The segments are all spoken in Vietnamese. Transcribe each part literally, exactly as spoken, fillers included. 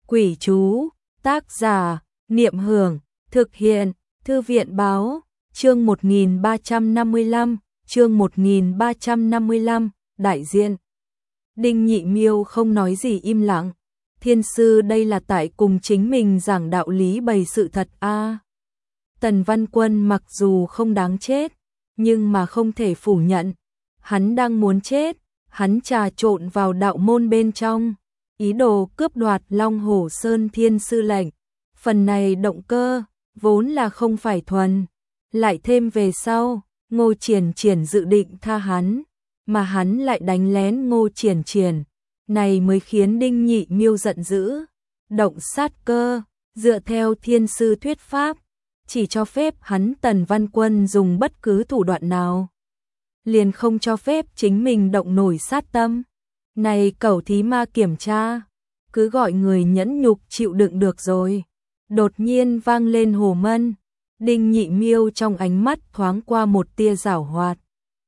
Quỷ chú, tác giả, Niệm Hưởng, thực hiện, Thư viện báo, chương một nghìn ba trăm năm mươi lăm, chương một nghìn ba trăm năm mươi lăm, đại diện. Đinh Nhị Miêu không nói gì im lặng, thiên sư đây là tại cùng chính mình giảng đạo lý bày sự thật a. À, Tần Văn Quân mặc dù không đáng chết, nhưng mà không thể phủ nhận, hắn đang muốn chết, hắn trà trộn vào đạo môn bên trong, ý đồ cướp đoạt Long Hổ Sơn Thiên sư lệnh. Phần này động cơ vốn là không phải thuần, lại thêm về sau, Ngô Triển Triển dự định tha hắn, mà hắn lại đánh lén Ngô Triển Triển, này mới khiến Đinh Nhị Miêu giận dữ, động sát cơ, dựa theo thiên sư thuyết pháp, chỉ cho phép hắn Tần Văn Quân dùng bất cứ thủ đoạn nào, liền không cho phép chính mình động nổi sát tâm. Này cẩu thí ma kiểm tra, cứ gọi người nhẫn nhục chịu đựng được rồi. Đột nhiên vang lên hồ mân, Đinh Nhị Miêu trong ánh mắt thoáng qua một tia giảo hoạt.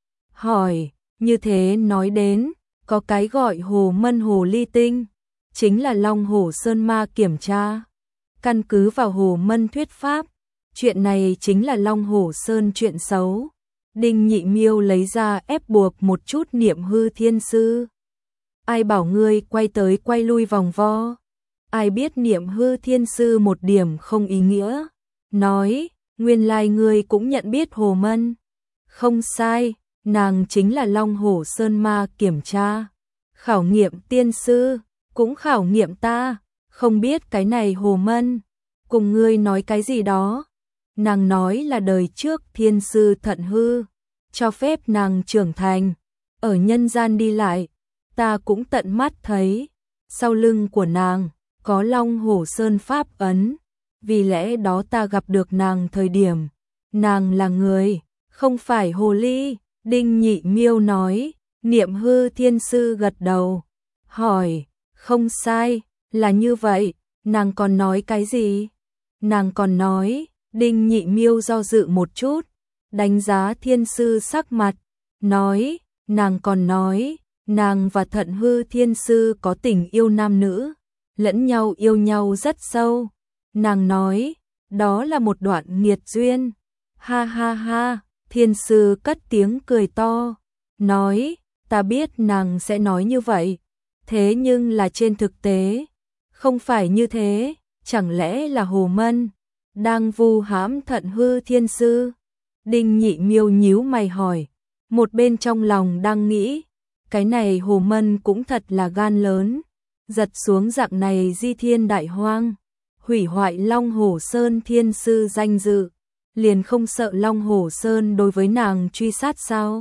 Hỏi, như thế nói đến, có cái gọi hồ mân hồ ly tinh, chính là Long Hổ Sơn ma kiểm tra. Căn cứ vào hồ mân thuyết pháp, chuyện này chính là Long Hổ Sơn chuyện xấu. Đinh Nhị Miêu lấy ra ép buộc một chút Niệm Hư thiên sư. Ai bảo ngươi quay tới quay lui vòng vo? Ai biết Niệm Hư thiên sư một điểm không ý nghĩa. Nói, nguyên lai ngươi cũng nhận biết hồ mân. Không sai, nàng chính là Long Hổ Sơn ma kiểm tra. Khảo nghiệm tiên sư, cũng khảo nghiệm ta. Không biết cái này hồ mân, cùng ngươi nói cái gì đó. Nàng nói là đời trước thiên sư thận hư, cho phép nàng trưởng thành, ở nhân gian đi lại. Ta cũng tận mắt thấy, sau lưng của nàng có Long Hổ Sơn pháp ấn, vì lẽ đó ta gặp được nàng thời điểm, nàng là người, không phải hồ ly. Đinh Nhị Miêu nói. Niệm Hư thiên sư gật đầu, hỏi, không sai, là như vậy. Nàng còn nói cái gì? Nàng còn nói. Đinh Nhị Miêu do dự một chút, đánh giá thiên sư sắc mặt, nói, nàng còn nói, nàng và Thận Hư thiên sư có tình yêu nam nữ, lẫn nhau yêu nhau rất sâu. Nàng nói, đó là một đoạn nghiệt duyên. Ha ha ha, thiên sư cất tiếng cười to, nói, ta biết nàng sẽ nói như vậy, thế nhưng là trên thực tế, không phải như thế, chẳng lẽ là hồ mân đang vu hãm Thận Hư thiên sư? Đinh Nhị Miêu nhíu mày hỏi, một bên trong lòng đang nghĩ, cái này hồ mân cũng thật là gan lớn, giật xuống dạng này di thiên đại hoang, hủy hoại Long Hổ Sơn thiên sư danh dự, liền không sợ Long Hổ Sơn đối với nàng truy sát sao?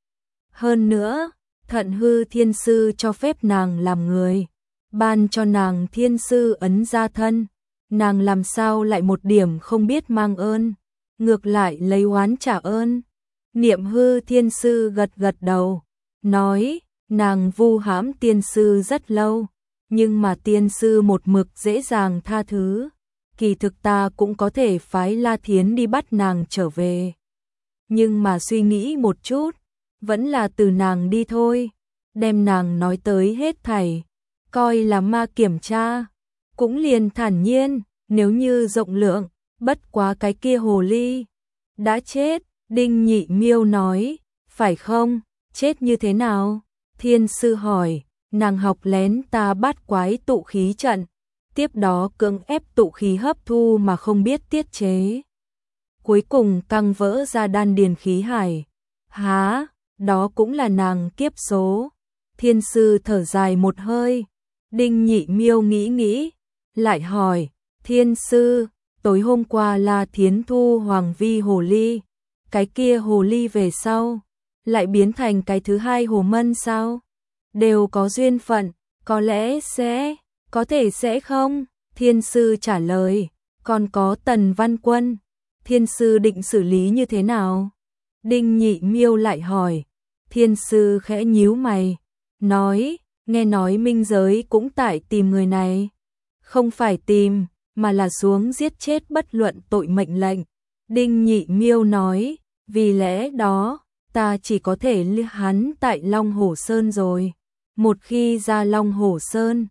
Hơn nữa, Thận Hư thiên sư cho phép nàng làm người, ban cho nàng thiên sư ấn gia thân, nàng làm sao lại một điểm không biết mang ơn, ngược lại lấy oán trả ơn. Niệm Hư thiên sư gật gật đầu, nói, nàng vu hãm tiên sư rất lâu, nhưng mà tiên sư một mực dễ dàng tha thứ, kỳ thực ta cũng có thể phái La Thiến đi bắt nàng trở về. Nhưng mà suy nghĩ một chút, vẫn là từ nàng đi thôi, đem nàng nói tới hết thảy, coi là ma kiểm tra, cũng liền thản nhiên, nếu như rộng lượng, bất quá cái kia hồ ly đã chết. Đinh Nhị Miêu nói, phải không, chết như thế nào? Thiên sư hỏi, nàng học lén ta bát quái tụ khí trận, tiếp đó cưỡng ép tụ khí hấp thu mà không biết tiết chế, cuối cùng căng vỡ ra đan điền khí hải. Há, đó cũng là nàng kiếp số. Thiên sư thở dài một hơi. Đinh Nhị Miêu nghĩ nghĩ, lại hỏi, thiên sư, tối hôm qua La Thiến thu Hoàng Vi hồ ly, cái kia hồ ly về sau lại biến thành cái thứ hai hồ mân sao? Đều có duyên phận, có lẽ sẽ, có thể sẽ không? Thiên sư trả lời, còn có Tần Văn Quân, thiên sư định xử lý như thế nào? Đinh Nhị Miêu lại hỏi. Thiên sư khẽ nhíu mày, nói, nghe nói minh giới cũng tại tìm người này. Không phải tìm, mà là xuống giết chết bất luận tội mệnh lệnh. Đinh Nhị Miêu nói, vì lẽ đó, ta chỉ có thể lưu hắn tại Long Hổ Sơn rồi. Một khi ra Long Hổ Sơn,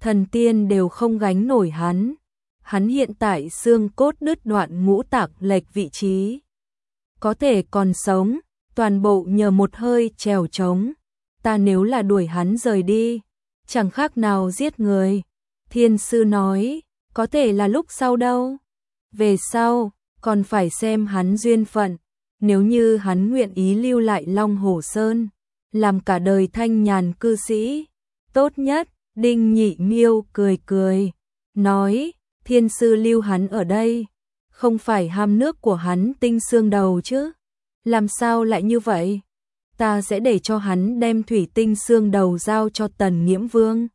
thần tiên đều không gánh nổi hắn. Hắn hiện tại xương cốt đứt đoạn, ngũ tạng lệch vị trí. Có thể còn sống, toàn bộ nhờ một hơi trèo trống. Ta nếu là đuổi hắn rời đi, chẳng khác nào giết người. Thiên sư nói, có thể là lúc sau đâu. Về sau, còn phải xem hắn duyên phận. Nếu như hắn nguyện ý lưu lại Long Hồ Sơn, làm cả đời thanh nhàn cư sĩ, tốt nhất. Đinh Nhị Miêu cười cười, nói, thiên sư lưu hắn ở đây, không phải ham nước của hắn tinh xương đầu chứ. Làm sao lại như vậy? Ta sẽ để cho hắn đem thủy tinh xương đầu giao cho Tần Nghiễm Vương,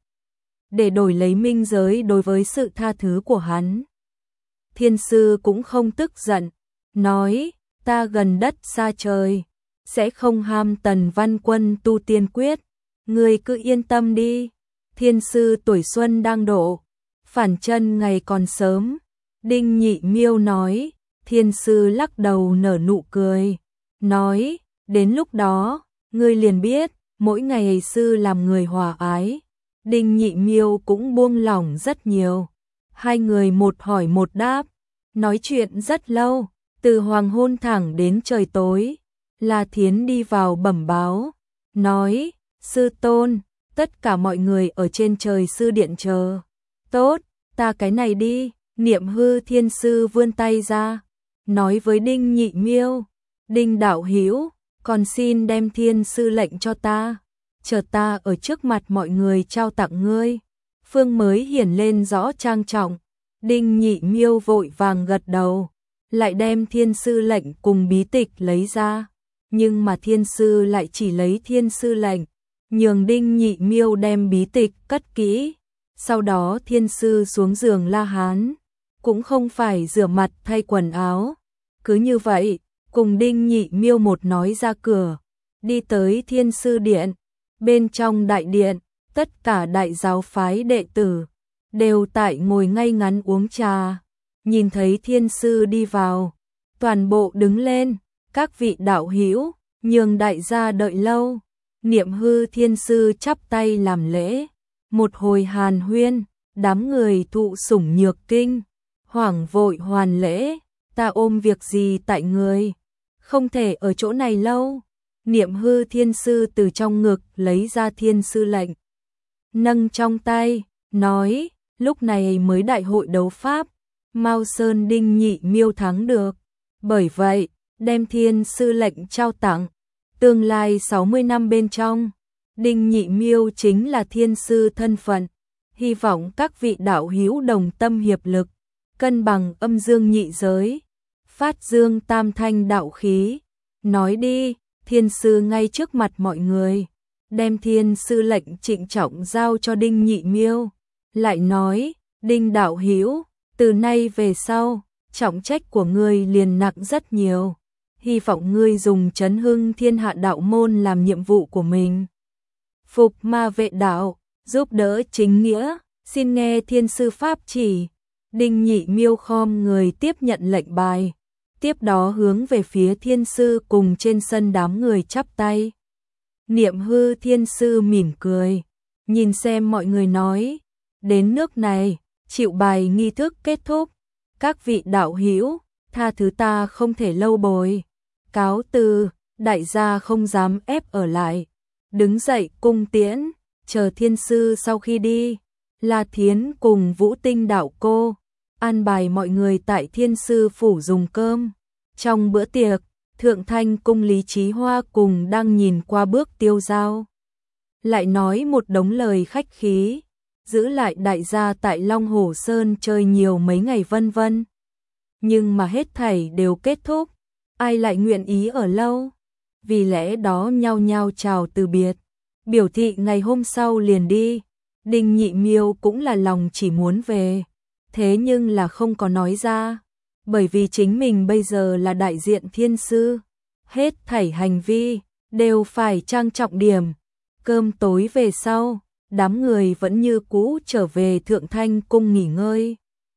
để đổi lấy minh giới đối với sự tha thứ của hắn. Thiên sư cũng không tức giận, nói, ta gần đất xa trời, sẽ không ham Tần Văn Quân tu tiên quyết, ngươi cứ yên tâm đi. Thiên sư tuổi xuân đang độ, phản chân ngày còn sớm. Đinh Nhị Miêu nói, thiên sư lắc đầu nở nụ cười, nói, đến lúc đó, ngươi liền biết, mỗi ngày sư làm người hòa ái. Đinh Nhị Miêu cũng buông lỏng rất nhiều. Hai người một hỏi một đáp, nói chuyện rất lâu, từ hoàng hôn thẳng đến trời tối. La Thiến đi vào bẩm báo, nói, sư tôn, tất cả mọi người ở trên trời sư điện chờ. Tốt, ta cái này đi. Niệm Hư thiên sư vươn tay ra, nói với Đinh Nhị Miêu, Đinh đạo hữu, còn xin đem thiên sư lệnh cho ta, chờ ta ở trước mặt mọi người trao tặng ngươi. Phương mới hiển lên rõ trang trọng. Đinh Nhị Miêu vội vàng gật đầu, lại đem thiên sư lệnh cùng bí tịch lấy ra, nhưng mà thiên sư lại chỉ lấy thiên sư lệnh, nhường Đinh Nhị Miêu đem bí tịch cất kỹ. Sau đó thiên sư xuống giường La Hán, cũng không phải rửa mặt thay quần áo, cứ như vậy, cùng Đinh Nhị Miêu một nói ra cửa, đi tới thiên sư điện. Bên trong đại điện, tất cả đại giáo phái đệ tử đều tại ngồi ngay ngắn uống trà, nhìn thấy thiên sư đi vào, toàn bộ đứng lên, các vị đạo hữu, nhường đại gia đợi lâu. Niệm Hư thiên sư chắp tay làm lễ, một hồi hàn huyên, đám người thụ sủng nhược kinh, hoảng vội hoàn lễ, ta ôm việc gì tại người, không thể ở chỗ này lâu. Niệm Hư thiên sư từ trong ngực lấy ra thiên sư lệnh, nâng trong tay, nói, lúc này mới đại hội đấu pháp, Mao Sơn Đinh Nhị Miêu thắng được, bởi vậy, đem thiên sư lệnh trao tặng. Tương lai sáu mươi năm bên trong, Đinh Nhị Miêu chính là thiên sư thân phận, hy vọng các vị đạo hữu đồng tâm hiệp lực, cân bằng âm dương nhị giới, phát dương tam thanh đạo khí. Nói đi, thiên sư ngay trước mặt mọi người, đem thiên sư lệnh trịnh trọng giao cho Đinh Nhị Miêu, lại nói, Đinh đạo hữu, từ nay về sau, trọng trách của ngươi liền nặng rất nhiều, hy vọng ngươi dùng chấn hưng thiên hạ đạo môn làm nhiệm vụ của mình. Phục ma vệ đạo, giúp đỡ chính nghĩa, xin nghe thiên sư pháp chỉ. Đinh Nhị Miêu khom người tiếp nhận lệnh bài, tiếp đó hướng về phía thiên sư cùng trên sân đám người chắp tay. Niệm Hư thiên sư mỉm cười, nhìn xem mọi người nói, đến nước này, chịu bài nghi thức kết thúc, các vị đạo hữu, tha thứ ta không thể lâu bồi, cáo từ. Đại gia không dám ép ở lại, đứng dậy cung tiễn, chờ thiên sư sau khi đi. La Thiến cùng Vũ Tinh đạo cô an bài mọi người tại thiên sư phủ dùng cơm. Trong bữa tiệc, Thượng Thanh cung Lý Chí Hoa cùng đang nhìn qua bước tiêu giao, lại nói một đống lời khách khí, giữ lại đại gia tại Long Hồ Sơn chơi nhiều mấy ngày vân vân. Nhưng mà hết thảy đều kết thúc, ai lại nguyện ý ở lâu, vì lẽ đó nhao nhao chào từ biệt, biểu thị ngày hôm sau liền đi. Đinh Nhị Miêu cũng là lòng chỉ muốn về, thế nhưng là không có nói ra, bởi vì chính mình bây giờ là đại diện thiên sư, hết thảy hành vi đều phải trang trọng điểm. Cơm tối về sau, đám người vẫn như cũ trở về Thượng Thanh cung nghỉ ngơi.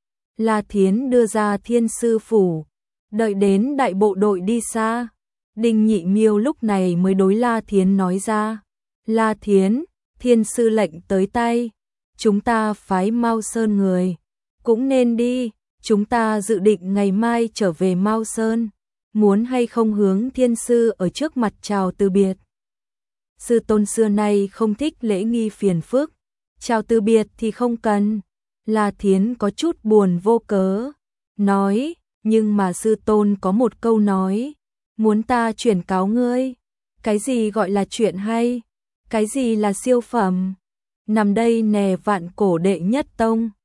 La Thiến đưa ra thiên sư phủ, đợi đến đại bộ đội đi xa, Đinh Nhị Miêu lúc này mới đối La Thiến nói ra, La Thiến, thiên sư lệnh tới tay, chúng ta phái Mao Sơn người. Cũng nên đi, chúng ta dự định ngày mai trở về Mao Sơn. Muốn hay không hướng thiên sư ở trước mặt chào từ biệt. Sư tôn xưa nay không thích lễ nghi phiền phức. Chào từ biệt thì không cần. La Thiến có chút buồn vô cớ. Nói, nhưng mà sư tôn có một câu nói. Muốn ta chuyển cáo ngươi. Cái gì gọi là chuyện hay? Cái gì là siêu phẩm? Nằm đây nè vạn cổ đệ nhất tông.